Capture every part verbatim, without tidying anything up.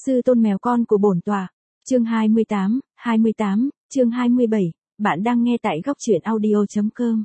Sư tôn mèo con của bổn tọa. Chương hai mươi tám, hai mươi tám, chương hai mươi bảy, bạn đang nghe tại góc truyện audio chấm com.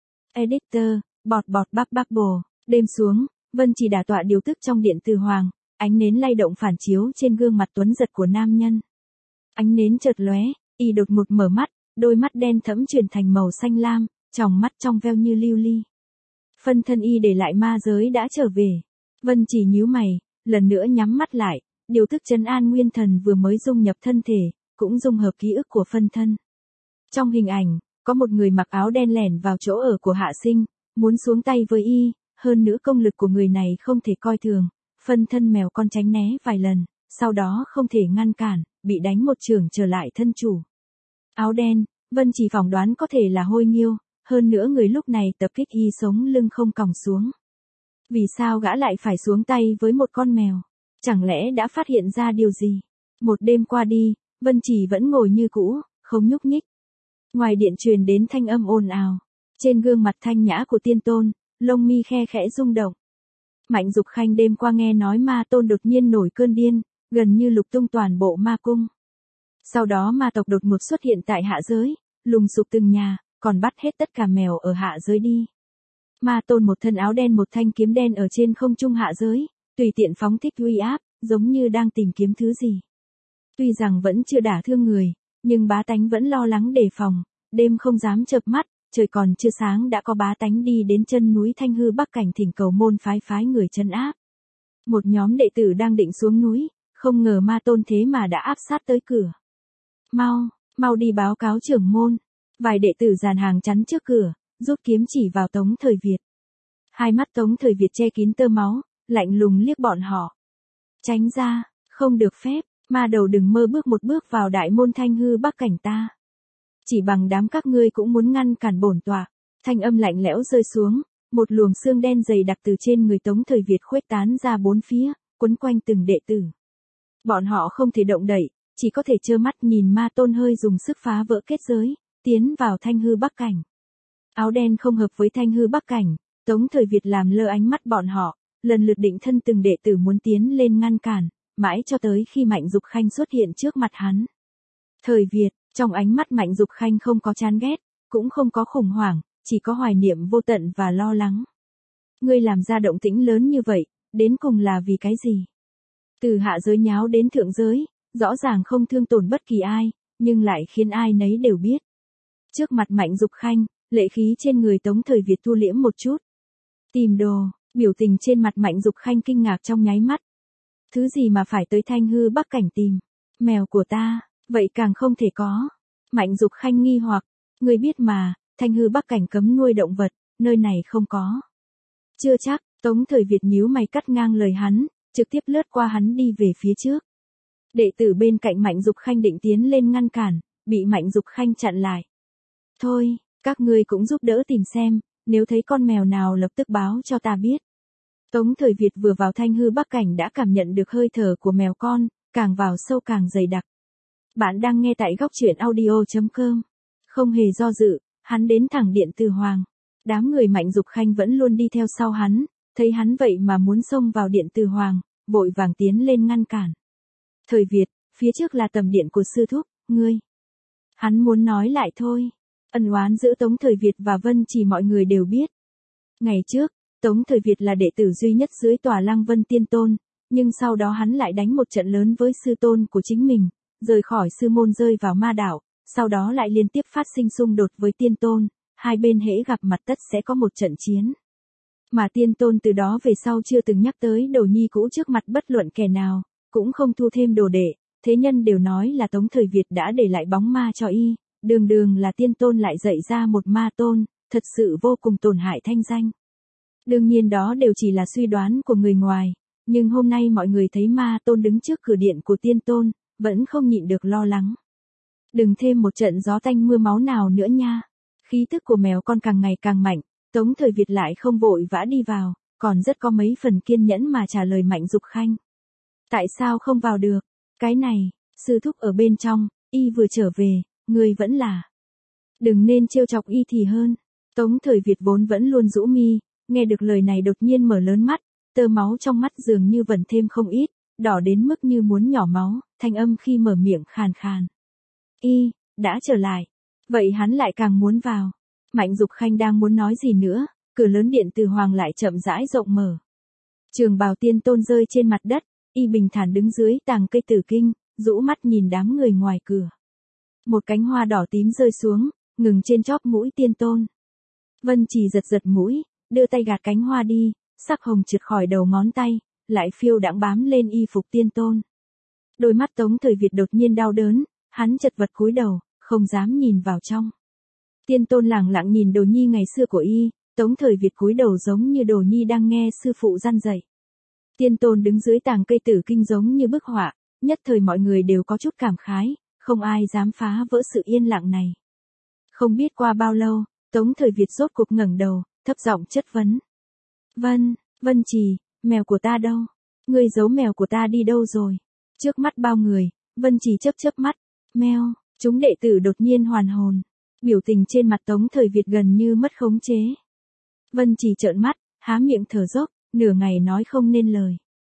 Editor, bọt bọt bắp bắp bồ. Đêm xuống, Vân Chỉ đả tọa điều tức trong điện từ hoàng, ánh nến lay động phản chiếu trên gương mặt tuấn giật của nam nhân. Ánh nến chợt lóe, y đột ngột mở mắt, đôi mắt đen thẫm chuyển thành màu xanh lam, tròng mắt trong veo như lưu ly. Phân thân y để lại ma giới đã trở về. Vân Chỉ nhíu mày, lần nữa nhắm mắt lại, điều thức trấn an nguyên thần vừa mới dung nhập thân thể, cũng dung hợp ký ức của phân thân. Trong hình ảnh, có một người mặc áo đen lẻn vào chỗ ở của Hạ Sinh, muốn xuống tay với y, hơn nữa công lực của người này không thể coi thường. Phân thân mèo con tránh né vài lần, sau đó không thể ngăn cản, bị đánh một chưởng trở lại thân chủ. Áo đen, Vân Chỉ phỏng đoán có thể là Hôi Nghiêu, hơn nữa người lúc này tập kích y sống lưng không còng xuống. Vì sao gã lại phải xuống tay với một con mèo? Chẳng lẽ đã phát hiện ra điều gì? Một đêm qua đi, Vân Chỉ vẫn ngồi như cũ, không nhúc nhích. Ngoài điện truyền đến thanh âm ồn ào. Trên gương mặt thanh nhã của tiên tôn, lông mi khe khẽ rung động. Mạnh Dục Khanh đêm qua nghe nói ma tôn đột nhiên nổi cơn điên, gần như lục tung toàn bộ ma cung. Sau đó ma tộc đột ngột xuất hiện tại hạ giới, lùng sục từng nhà, còn bắt hết tất cả mèo ở hạ giới đi. Ma tôn một thân áo đen một thanh kiếm đen ở trên không trung hạ giới, tùy tiện phóng thích uy áp, giống như đang tìm kiếm thứ gì. Tuy rằng vẫn chưa đả thương người, nhưng bá tánh vẫn lo lắng đề phòng, đêm không dám chợp mắt, trời còn chưa sáng đã có bá tánh đi đến chân núi Thanh Hư Bắc Cảnh thỉnh cầu môn phái phái người trấn áp. Một nhóm đệ tử đang định xuống núi, không ngờ ma tôn thế mà đã áp sát tới cửa. Mau, mau đi báo cáo trưởng môn. Vài đệ tử dàn hàng chắn trước cửa, rút kiếm chỉ vào Tống Thời Việt. Hai mắt Tống Thời Việt che kín tơ máu, lạnh lùng liếc bọn họ. Tránh ra, không được phép, ma đầu đừng mơ bước một bước vào đại môn Thanh Hư Bắc Cảnh ta. Chỉ bằng đám các ngươi cũng muốn ngăn cản bổn tọa. Thanh âm lạnh lẽo rơi xuống, một luồng xương đen dày đặc từ trên người Tống Thời Việt khuếch tán ra bốn phía, quấn quanh từng đệ tử. Bọn họ không thể động đậy, chỉ có thể trơ mắt nhìn ma tôn hơi dùng sức phá vỡ kết giới, tiến vào Thanh Hư Bắc Cảnh. Áo đen không hợp với Thanh Hư Bắc Cảnh, Tống Thời Việt làm lơ ánh mắt bọn họ, lần lượt định thân từng đệ tử muốn tiến lên ngăn cản, mãi cho tới khi Mạnh Dục Khanh xuất hiện trước mặt hắn. Thời Việt, trong ánh mắt Mạnh Dục Khanh không có chán ghét, cũng không có khủng hoảng, chỉ có hoài niệm vô tận và lo lắng. Ngươi làm ra động tĩnh lớn như vậy, đến cùng là vì cái gì? Từ hạ giới nháo đến thượng giới, rõ ràng không thương tổn bất kỳ ai, nhưng lại khiến ai nấy đều biết. Trước mặt Mạnh Dục Khanh, lệ khí trên người Tống Thời Việt thu liễm một chút. Tìm đồ, biểu tình trên mặt Mạnh Dục Khanh kinh ngạc trong nháy mắt. Thứ gì mà phải tới Thanh Hư Bắc Cảnh tìm? Mèo của ta, vậy càng không thể có. Mạnh Dục Khanh nghi hoặc, ngươi biết mà, Thanh Hư Bắc Cảnh cấm nuôi động vật, nơi này không có. Chưa chắc, Tống Thời Việt nhíu mày cắt ngang lời hắn, trực tiếp lướt qua hắn đi về phía trước. Đệ tử bên cạnh Mạnh Dục Khanh định tiến lên ngăn cản, bị Mạnh Dục Khanh chặn lại. Thôi, các ngươi cũng giúp đỡ tìm xem, nếu thấy con mèo nào lập tức báo cho ta biết. Tống Thời Việt vừa vào Thanh Hư Bắc Cảnh đã cảm nhận được hơi thở của mèo con, càng vào sâu càng dày đặc. Bạn đang nghe tại góc truyện audio chấm com. Không hề do dự, hắn đến thẳng điện từ hoàng. Đám người Mạnh Dục Khanh vẫn luôn đi theo sau hắn, thấy hắn vậy mà muốn xông vào điện từ hoàng, vội vàng tiến lên ngăn cản. Thời Việt, phía trước là tầm điện của sư thúc, ngươi. Hắn muốn nói lại thôi. Ân oán giữa Tống Thời Việt và Vân Chỉ mọi người đều biết. Ngày trước, Tống Thời Việt là đệ tử duy nhất dưới tòa Lăng Vân Tiên Tôn, nhưng sau đó hắn lại đánh một trận lớn với sư tôn của chính mình, rời khỏi sư môn rơi vào ma đảo, sau đó lại liên tiếp phát sinh xung đột với Tiên Tôn, hai bên hễ gặp mặt tất sẽ có một trận chiến. Mà Tiên Tôn từ đó về sau chưa từng nhắc tới đồ nhi cũ trước mặt bất luận kẻ nào, cũng không thu thêm đồ đệ, thế nhân đều nói là Tống Thời Việt đã để lại bóng ma cho y, đường đường là Tiên Tôn lại dạy ra một ma tôn, thật sự vô cùng tổn hại thanh danh. Đương nhiên đó đều chỉ là suy đoán của người ngoài, nhưng hôm nay mọi người thấy ma tôn đứng trước cửa điện của Tiên Tôn, vẫn không nhịn được lo lắng. Đừng thêm một trận gió tanh mưa máu nào nữa nha. Khí tức của mèo con càng ngày càng mạnh, Tống Thời Việt lại không vội vã đi vào, còn rất có mấy phần kiên nhẫn mà trả lời Mạnh Dục Khanh. Tại sao không vào được? Cái này, sư thúc ở bên trong, y vừa trở về, ngươi vẫn là. Đừng nên trêu chọc y thì hơn. Tống Thời Việt vốn vẫn luôn rũ mi, nghe được lời này đột nhiên mở lớn mắt, tơ máu trong mắt dường như vẫn thêm không ít, đỏ đến mức như muốn nhỏ máu, thanh âm khi mở miệng khàn khàn. Y, đã trở lại. Vậy hắn lại càng muốn vào. Mạnh Dục Khanh đang muốn nói gì nữa, cửa lớn điện từ hoàng lại chậm rãi rộng mở. Trường bào tiên tôn rơi trên mặt đất, y bình thản đứng dưới tàng cây tử kinh, rũ mắt nhìn đám người ngoài cửa. Một cánh hoa đỏ tím rơi xuống, ngừng trên chóp mũi tiên tôn. Vân Trì giật giật mũi, đưa tay gạt cánh hoa đi, sắc hồng trượt khỏi đầu ngón tay, lại phiêu đãng bám lên y phục tiên tôn. Đôi mắt Tống Thời Việt đột nhiên đau đớn, hắn chật vật cúi đầu, không dám nhìn vào trong. Tiên tôn lẳng lặng nhìn đồ nhi ngày xưa của y, Tống Thời Việt cúi đầu giống như đồ nhi đang nghe sư phụ răn dạy. Tiên tôn đứng dưới tàng cây tử kinh giống như bức họa, nhất thời mọi người đều có chút cảm khái, không ai dám phá vỡ sự yên lặng này. Không biết qua bao lâu, Tống Thời Việt rốt cuộc ngẩng đầu, thấp giọng chất vấn. Vân, Vân Trì, mèo của ta đâu? Ngươi giấu mèo của ta đi đâu rồi? Trước mắt bao người, Vân Trì chớp chớp mắt, meo, chúng đệ tử đột nhiên hoàn hồn. Biểu tình trên mặt Tống Thời Việt gần như mất khống chế. Vân Trì trợn mắt, há miệng thở dốc, nửa ngày nói không nên lời.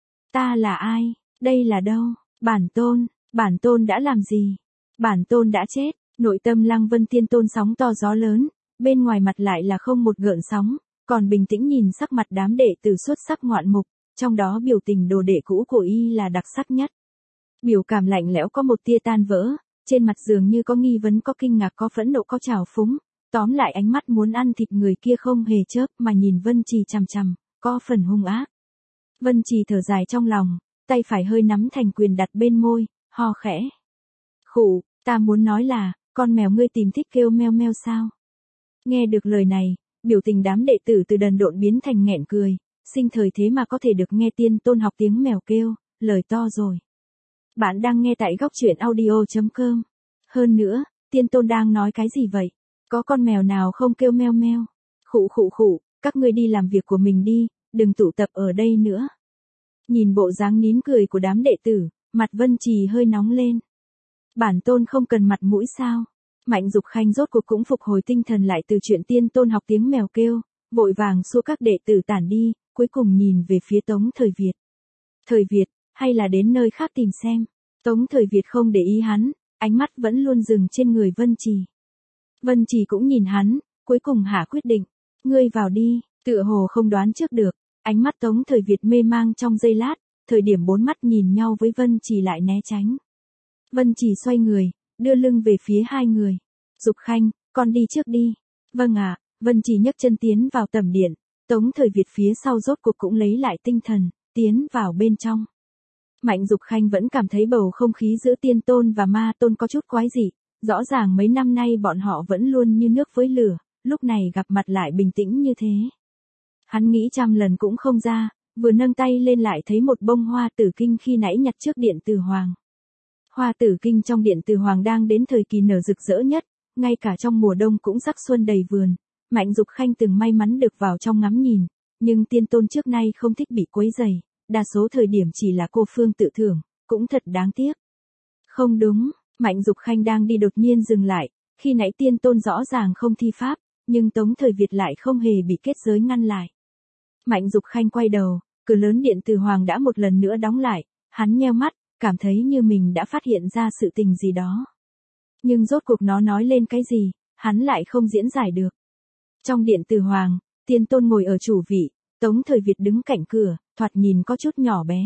Ta là ai? Đây là đâu? Bản tôn, bản tôn đã làm gì? Bản tôn đã chết. Nội tâm Lăng Vân Tiên Tôn sóng to gió lớn, bên ngoài mặt lại là không một gợn sóng, còn bình tĩnh nhìn sắc mặt đám đệ tử xuất sắc ngoạn mục, trong đó biểu tình đồ đệ cũ của y là đặc sắc nhất. Biểu cảm lạnh lẽo có một tia tan vỡ, trên mặt dường như có nghi vấn, có kinh ngạc, có phẫn nộ, có trào phúng, tóm lại ánh mắt muốn ăn thịt người kia không hề chớp mà nhìn Vân Trì chằm chằm, có phần hung ác. Vân Trì thở dài trong lòng, tay phải hơi nắm thành quyền đặt bên môi, ho khẽ. Khụ, ta muốn nói là, con mèo ngươi tìm thích kêu meo meo sao? Nghe được lời này, biểu tình đám đệ tử từ đần độn biến thành nghẹn cười, sinh thời thế mà có thể được nghe tiên tôn học tiếng mèo kêu, lời to rồi. Bạn đang nghe tại góc truyện audio chấm com. Hơn nữa, tiên tôn đang nói cái gì vậy? Có con mèo nào không kêu meo meo? Khụ khụ khụ, các ngươi đi làm việc của mình đi, đừng tụ tập ở đây nữa. Nhìn bộ dáng nín cười của đám đệ tử, mặt Vân Trì hơi nóng lên. Bản tôn không cần mặt mũi sao? Mạnh Dục Khanh rốt cuộc cũng phục hồi tinh thần lại từ chuyện tiên tôn học tiếng mèo kêu, vội vàng xua các đệ tử tản đi, cuối cùng nhìn về phía Tống Thời Việt. Thời Việt, hay là đến nơi khác tìm xem. Tống Thời Việt không để ý hắn, ánh mắt vẫn luôn dừng trên người Vân Trì. Vân Trì cũng nhìn hắn, cuối cùng hạ quyết định. Ngươi vào đi, tựa hồ không đoán trước được, ánh mắt Tống Thời Việt mê mang trong giây lát, thời điểm bốn mắt nhìn nhau với Vân Trì lại né tránh. Vân Trì xoay người, đưa lưng về phía hai người. Dục Khanh, con đi trước đi. Vâng ạ, Vân Trì nhấc chân tiến vào tẩm điện, Tống Thời Việt phía sau rốt cuộc cũng lấy lại tinh thần, tiến vào bên trong. Mạnh Dục Khanh vẫn cảm thấy bầu không khí giữa tiên tôn và ma tôn có chút quái dị, rõ ràng mấy năm nay bọn họ vẫn luôn như nước với lửa, lúc này gặp mặt lại bình tĩnh như thế. Hắn nghĩ trăm lần cũng không ra, vừa nâng tay lên lại thấy một bông hoa tử kinh khi nãy nhặt trước điện từ hoàng. Hoa tử kinh trong điện từ hoàng đang đến thời kỳ nở rực rỡ nhất, ngay cả trong mùa đông cũng sắc xuân đầy vườn. Mạnh Dục Khanh từng may mắn được vào trong ngắm nhìn, nhưng tiên tôn trước nay không thích bị quấy rầy, đa số thời điểm chỉ là cô phương tự thưởng, cũng thật đáng tiếc. Không đúng, Mạnh Dục Khanh đang đi đột nhiên dừng lại, khi nãy tiên tôn rõ ràng không thi pháp, nhưng Tống Thời Việt lại không hề bị kết giới ngăn lại. Mạnh Dục Khanh quay đầu, cửa lớn điện từ hoàng đã một lần nữa đóng lại, hắn nheo mắt, cảm thấy như mình đã phát hiện ra sự tình gì đó. Nhưng rốt cuộc nó nói lên cái gì, hắn lại không diễn giải được. Trong điện từ hoàng, tiên tôn ngồi ở chủ vị, Tống Thời Việt đứng cạnh cửa, thoạt nhìn có chút nhỏ bé.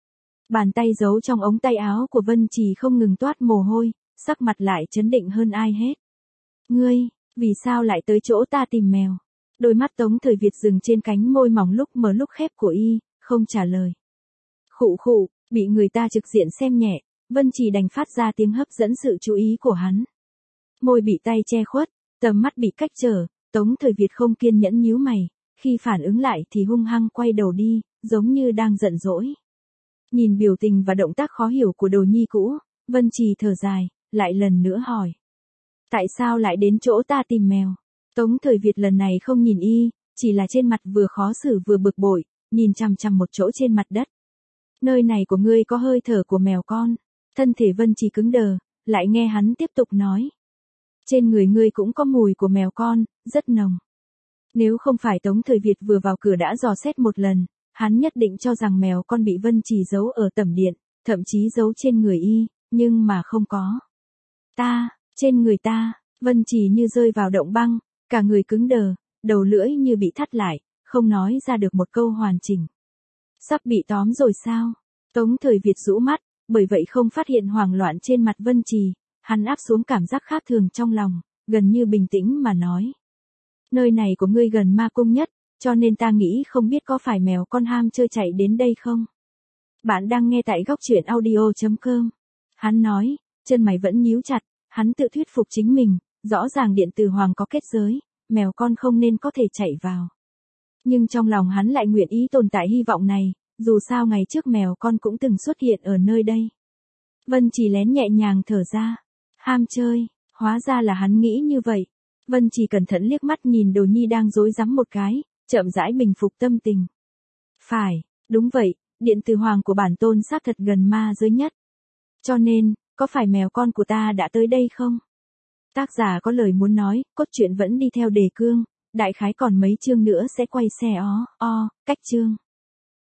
Bàn tay giấu trong ống tay áo của Vân Trì không ngừng toát mồ hôi, sắc mặt lại chấn định hơn ai hết. Ngươi, vì sao lại tới chỗ ta tìm mèo? Đôi mắt Tống Thời Việt dừng trên cánh môi mỏng lúc mở lúc khép của y, không trả lời. Khụ khụ, bị người ta trực diện xem nhẹ, Vân Trì đành phát ra tiếng hấp dẫn sự chú ý của hắn. Môi bị tay che khuất, tầm mắt bị cách trở, Tống Thời Việt không kiên nhẫn nhíu mày, khi phản ứng lại thì hung hăng quay đầu đi, giống như đang giận dỗi. Nhìn biểu tình và động tác khó hiểu của đồ nhi cũ, Vân Trì thở dài, lại lần nữa hỏi. Tại sao lại đến chỗ ta tìm mèo? Tống Thời Việt lần này không nhìn y, chỉ là trên mặt vừa khó xử vừa bực bội, nhìn chằm chằm một chỗ trên mặt đất. Nơi này của ngươi có hơi thở của mèo con. Thân thể Vân Trì cứng đờ, lại nghe hắn tiếp tục nói. Trên người ngươi cũng có mùi của mèo con, rất nồng. Nếu không phải Tống Thời Việt vừa vào cửa đã dò xét một lần, Hắn nhất định cho rằng mèo con bị Vân Trì giấu ở tẩm điện, thậm chí giấu trên người y, nhưng mà không có. Ta, trên người ta, Vân Trì như rơi vào động băng, cả người cứng đờ, đầu lưỡi như bị thắt lại, không nói ra được một câu hoàn chỉnh. Sắp bị tóm rồi sao? Tống Thời Việt rũ mắt, bởi vậy không phát hiện hoảng loạn trên mặt Vân Trì, hắn áp xuống cảm giác khác thường trong lòng, gần như bình tĩnh mà nói. Nơi này của ngươi gần ma cung nhất, cho nên ta nghĩ không biết có phải mèo con ham chơi chạy đến đây không? Bạn đang nghe tại góc truyện audio chấm com. Hắn nói, chân mày vẫn nhíu chặt, hắn tự thuyết phục chính mình, rõ ràng điện tử hoàng có kết giới, mèo con không nên có thể chạy vào. Nhưng trong lòng hắn lại nguyện ý tồn tại hy vọng này, dù sao ngày trước mèo con cũng từng xuất hiện ở nơi đây. Vân Trì lén nhẹ nhàng thở ra. Ham chơi, hóa ra là hắn nghĩ như vậy. Vân Trì cẩn thận liếc mắt nhìn Đồ Nhi đang rối rắm một cái, chậm rãi bình phục tâm tình. Phải, đúng vậy, điện tử hoàng của bản tôn xác thật gần ma giới nhất. Cho nên, có phải mèo con của ta đã tới đây không? Tác giả có lời muốn nói, cốt truyện vẫn đi theo đề cương, đại khái còn mấy chương nữa sẽ quay xe ó, o, cách chương.